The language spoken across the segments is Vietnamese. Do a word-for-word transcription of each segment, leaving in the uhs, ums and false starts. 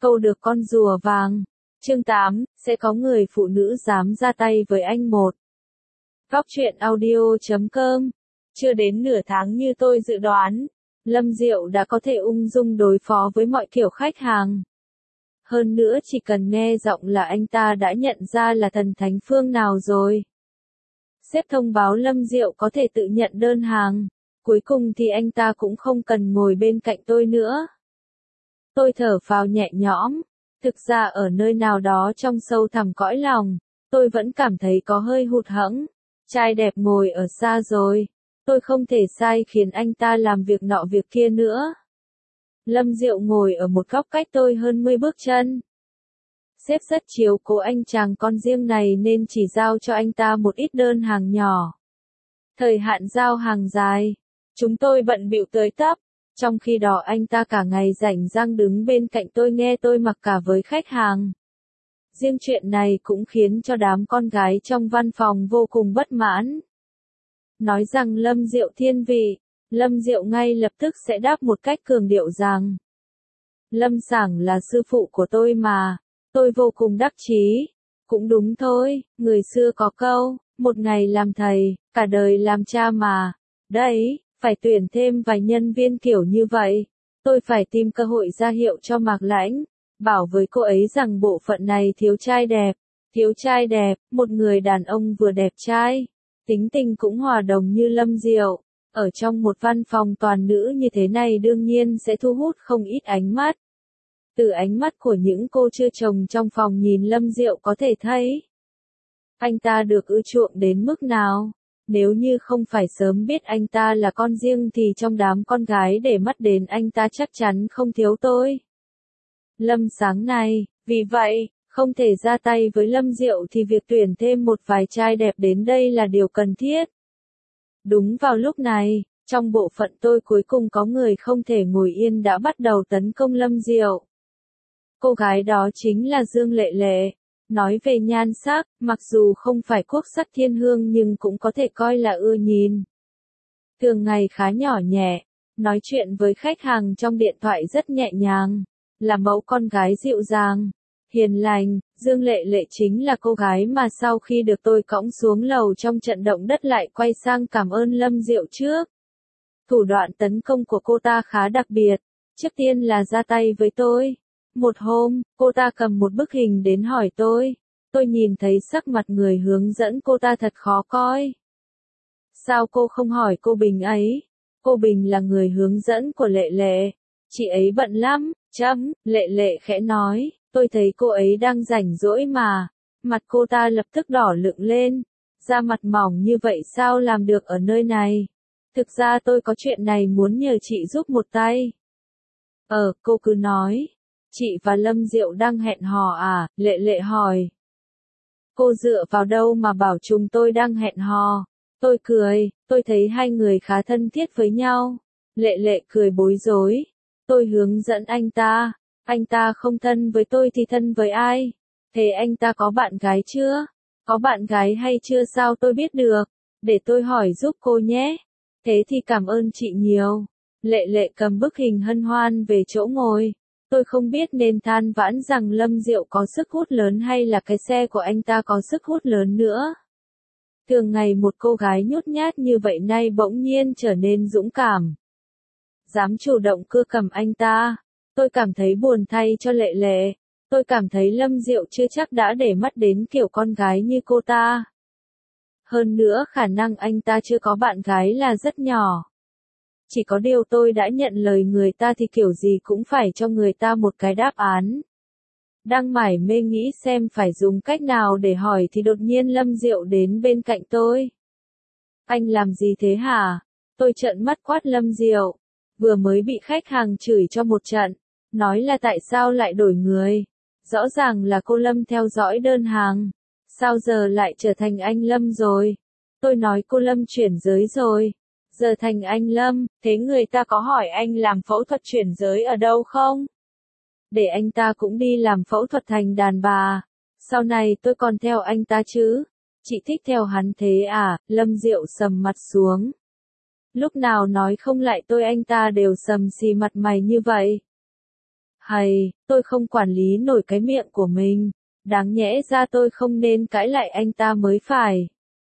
câu được con rùa vàng. Chương tám, sẽ có người phụ nữ dám ra tay với anh một. Góc truyện audio chấm com. Chưa đến nửa tháng như tôi dự đoán, Lâm Diệu đã có thể ung dung đối phó với mọi kiểu khách hàng. Hơn nữa chỉ cần nghe giọng là anh ta đã nhận ra là thần thánh phương nào rồi. Sếp thông báo Lâm Diệu có thể tự nhận đơn hàng. Cuối cùng thì anh ta cũng không cần ngồi bên cạnh tôi nữa. Tôi thở phào nhẹ nhõm. Thực ra ở nơi nào đó trong sâu thẳm cõi lòng, tôi vẫn cảm thấy có hơi hụt hẫng. Trai đẹp ngồi ở xa rồi. Tôi không thể sai khiến anh ta làm việc nọ việc kia nữa. Lâm Diệu ngồi ở một góc cách tôi hơn mười bước chân. Sếp rất chiếu cố anh chàng con riêng này nên chỉ giao cho anh ta một ít đơn hàng nhỏ. Thời hạn giao hàng dài. Chúng tôi bận bịu tới tấp. Trong khi đó anh ta cả ngày rảnh rang đứng bên cạnh tôi nghe tôi mặc cả với khách hàng. Riêng chuyện này cũng khiến cho đám con gái trong văn phòng vô cùng bất mãn. Nói rằng Lâm Diệu thiên vị, Lâm Diệu ngay lập tức sẽ đáp một cách cường điệu rằng Lâm Sảng là sư phụ của tôi mà. Tôi vô cùng đắc chí. Cũng đúng thôi, người xưa có câu, một ngày làm thầy, cả đời làm cha mà. Đấy, phải tuyển thêm vài nhân viên kiểu như vậy. Tôi phải tìm cơ hội ra hiệu cho Mạc Lãnh, bảo với cô ấy rằng bộ phận này thiếu trai đẹp. Thiếu trai đẹp, một người đàn ông vừa đẹp trai, tính tình cũng hòa đồng như Lâm Diệu. Ở trong một văn phòng toàn nữ như thế này đương nhiên sẽ thu hút không ít ánh mắt. Từ ánh mắt của những cô chưa chồng trong phòng nhìn Lâm Diệu có thể thấy anh ta được ưa chuộng đến mức nào. Nếu như không phải sớm biết anh ta là con riêng thì trong đám con gái để mắt đến anh ta chắc chắn không thiếu tôi. Lâm Sáng này, vì vậy, không thể ra tay với Lâm Diệu thì việc tuyển thêm một vài trai đẹp đến đây là điều cần thiết. Đúng vào lúc này, trong bộ phận tôi cuối cùng có người không thể ngồi yên đã bắt đầu tấn công Lâm Diệu. Cô gái đó chính là Dương Lệ Lệ. Nói về nhan sắc, mặc dù không phải quốc sắc thiên hương nhưng cũng có thể coi là ưa nhìn. Thường ngày khá nhỏ nhẹ, nói chuyện với khách hàng trong điện thoại rất nhẹ nhàng, là mẫu con gái dịu dàng, hiền lành. Dương Lệ Lệ chính là cô gái mà sau khi được tôi cõng xuống lầu trong trận động đất lại quay sang cảm ơn Lâm Diệu trước. Thủ đoạn tấn công của cô ta khá đặc biệt, trước tiên là ra tay với tôi. Một hôm, cô ta cầm một bức hình đến hỏi tôi. Tôi nhìn thấy sắc mặt người hướng dẫn cô ta thật khó coi. Sao cô không hỏi cô Bình ấy? Cô Bình là người hướng dẫn của Lệ Lệ. Chị ấy bận lắm, chấm, Lệ Lệ khẽ nói. Tôi thấy cô ấy đang rảnh rỗi mà. Mặt cô ta lập tức đỏ lựng lên. Da mặt mỏng như vậy sao làm được ở nơi này? Thực ra tôi có chuyện này muốn nhờ chị giúp một tay. Ờ, cô cứ nói. Chị và Lâm Diệu đang hẹn hò à? Lệ Lệ hỏi. Cô dựa vào đâu mà bảo chúng tôi đang hẹn hò? Tôi cười, tôi thấy hai người khá thân thiết với nhau. Lệ Lệ cười bối rối. Tôi hướng dẫn anh ta. Anh ta không thân với tôi thì thân với ai? Thế anh ta có bạn gái chưa? Có bạn gái hay chưa sao tôi biết được? Để tôi hỏi giúp cô nhé. Thế thì cảm ơn chị nhiều. Lệ Lệ cầm bức hình hân hoan về chỗ ngồi. Tôi không biết nên than vãn rằng Lâm Diệu có sức hút lớn hay là cái xe của anh ta có sức hút lớn nữa. Thường ngày một cô gái nhút nhát như vậy nay bỗng nhiên trở nên dũng cảm. Dám chủ động cưa cầm anh ta. Tôi cảm thấy buồn thay cho Lệ Lệ. Tôi cảm thấy Lâm Diệu chưa chắc đã để mắt đến kiểu con gái như cô ta. Hơn nữa khả năng anh ta chưa có bạn gái là rất nhỏ. Chỉ có điều tôi đã nhận lời người ta thì kiểu gì cũng phải cho người ta một cái đáp án. Đang mải mê nghĩ xem phải dùng cách nào để hỏi thì đột nhiên Lâm Diệu đến bên cạnh tôi. Anh làm gì thế hả? Tôi trợn mắt quát Lâm Diệu. Vừa mới bị khách hàng chửi cho một trận. Nói là tại sao lại đổi người. Rõ ràng là cô Lâm theo dõi đơn hàng. Sao giờ lại trở thành anh Lâm rồi? Tôi nói cô Lâm chuyển giới rồi. Giờ thành anh Lâm, thế người ta có hỏi anh làm phẫu thuật chuyển giới ở đâu không? Để anh ta cũng đi làm phẫu thuật thành đàn bà. Sau này tôi còn theo anh ta chứ? Chị thích theo hắn thế à? Lâm Diệu sầm mặt xuống. Lúc nào nói không lại tôi anh ta đều sầm xì mặt mày như vậy. Hầy, tôi không quản lý nổi cái miệng của mình. Đáng nhẽ ra tôi không nên cãi lại anh ta mới phải.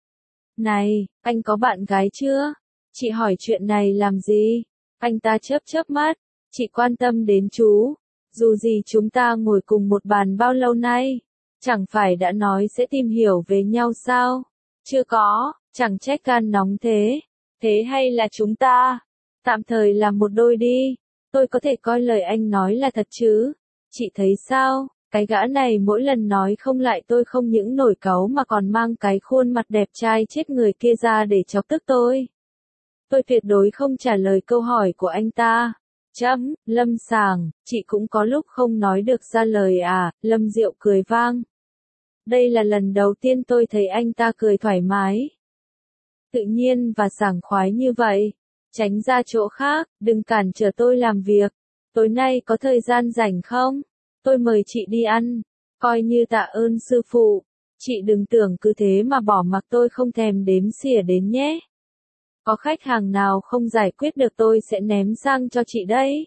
Này, anh có bạn gái chưa? Chị hỏi chuyện này làm gì? Anh ta chớp chớp mắt. Chị quan tâm đến chú. Dù gì chúng ta ngồi cùng một bàn bao lâu nay. Chẳng phải đã nói sẽ tìm hiểu về nhau sao? Chưa có, chẳng trách gan nóng thế. Thế hay là chúng ta tạm thời làm một đôi đi. Tôi có thể coi lời anh nói là thật chứ? Chị thấy sao? Cái gã này mỗi lần nói không lại tôi không những nổi cáu mà còn mang cái khuôn mặt đẹp trai chết người kia ra để chọc tức tôi. Tôi tuyệt đối không trả lời câu hỏi của anh ta. Chấm, Lâm Sàng, chị cũng có lúc không nói được ra lời à, Lâm Diệu cười vang. Đây là lần đầu tiên tôi thấy anh ta cười thoải mái. Tự nhiên và sảng khoái như vậy. Tránh ra chỗ khác, đừng cản trở tôi làm việc. Tối nay có thời gian rảnh không? Tôi mời chị đi ăn. Coi như tạ ơn sư phụ. Chị đừng tưởng cứ thế mà bỏ mặc tôi không thèm đếm xỉa đến nhé. Có khách hàng nào không giải quyết được tôi sẽ ném sang cho chị đấy.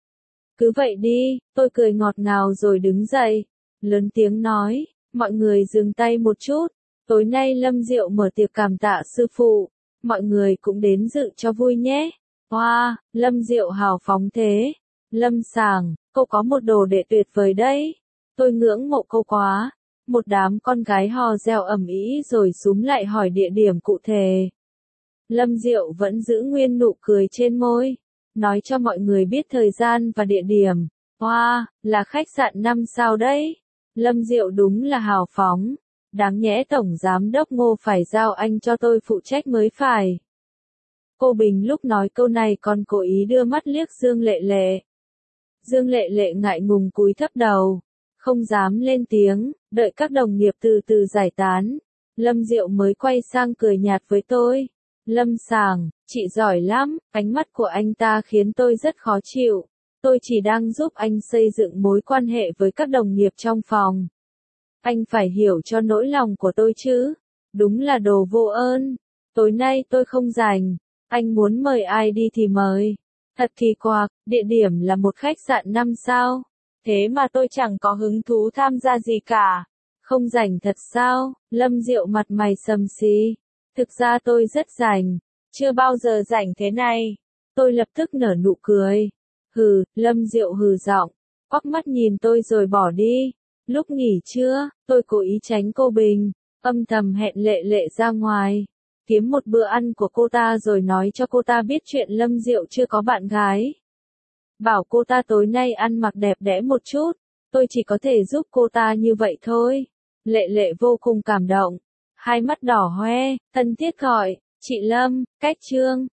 Cứ vậy đi, tôi cười ngọt ngào rồi đứng dậy. Lớn tiếng nói, mọi người dừng tay một chút. Tối nay Lâm Diệu mở tiệc cảm tạ sư phụ. Mọi người cũng đến dự cho vui nhé. Wow, Lâm Diệu hào phóng thế. Lâm Sàng, cô có một đồ đệ tuyệt vời đấy. Tôi ngưỡng mộ cô quá. Một đám con gái hò reo ầm ĩ rồi xúm lại hỏi địa điểm cụ thể. Lâm Diệu vẫn giữ nguyên nụ cười trên môi. Nói cho mọi người biết thời gian và địa điểm. Wow, là khách sạn năm sao đấy. Lâm Diệu đúng là hào phóng. Đáng nhẽ Tổng Giám đốc Ngô phải giao anh cho tôi phụ trách mới phải. Cô Bình lúc nói câu này còn cố ý đưa mắt liếc Dương Lệ Lệ. Dương Lệ Lệ ngại ngùng cúi thấp đầu. Không dám lên tiếng, đợi các đồng nghiệp từ từ giải tán. Lâm Diệu mới quay sang cười nhạt với tôi. Lâm Sàng, chị giỏi lắm, ánh mắt của anh ta khiến tôi rất khó chịu. Tôi chỉ đang giúp anh xây dựng mối quan hệ với các đồng nghiệp trong phòng. Anh phải hiểu cho nỗi lòng của tôi chứ. Đúng là đồ vô ơn. Tối nay tôi không rảnh. Anh muốn mời ai đi thì mời. Thật kỳ quặc, địa điểm là một khách sạn năm sao. Thế mà tôi chẳng có hứng thú tham gia gì cả. Không rảnh thật sao? Lâm Diệu mặt mày sầm xí. Thực ra tôi rất rảnh. Chưa bao giờ rảnh thế này. Tôi lập tức nở nụ cười. Hừ, Lâm Diệu hừ giọng. Quắc mắt nhìn tôi rồi bỏ đi. Lúc nghỉ trưa, tôi cố ý tránh cô Bình. Âm thầm hẹn Lệ Lệ ra ngoài. Kiếm một bữa ăn của cô ta rồi nói cho cô ta biết chuyện Lâm Diệu chưa có bạn gái. Bảo cô ta tối nay ăn mặc đẹp đẽ một chút. Tôi chỉ có thể giúp cô ta như vậy thôi. Lệ Lệ vô cùng cảm động. Hai mắt đỏ hoe, thân thiết gọi, chị Lâm, cách trương.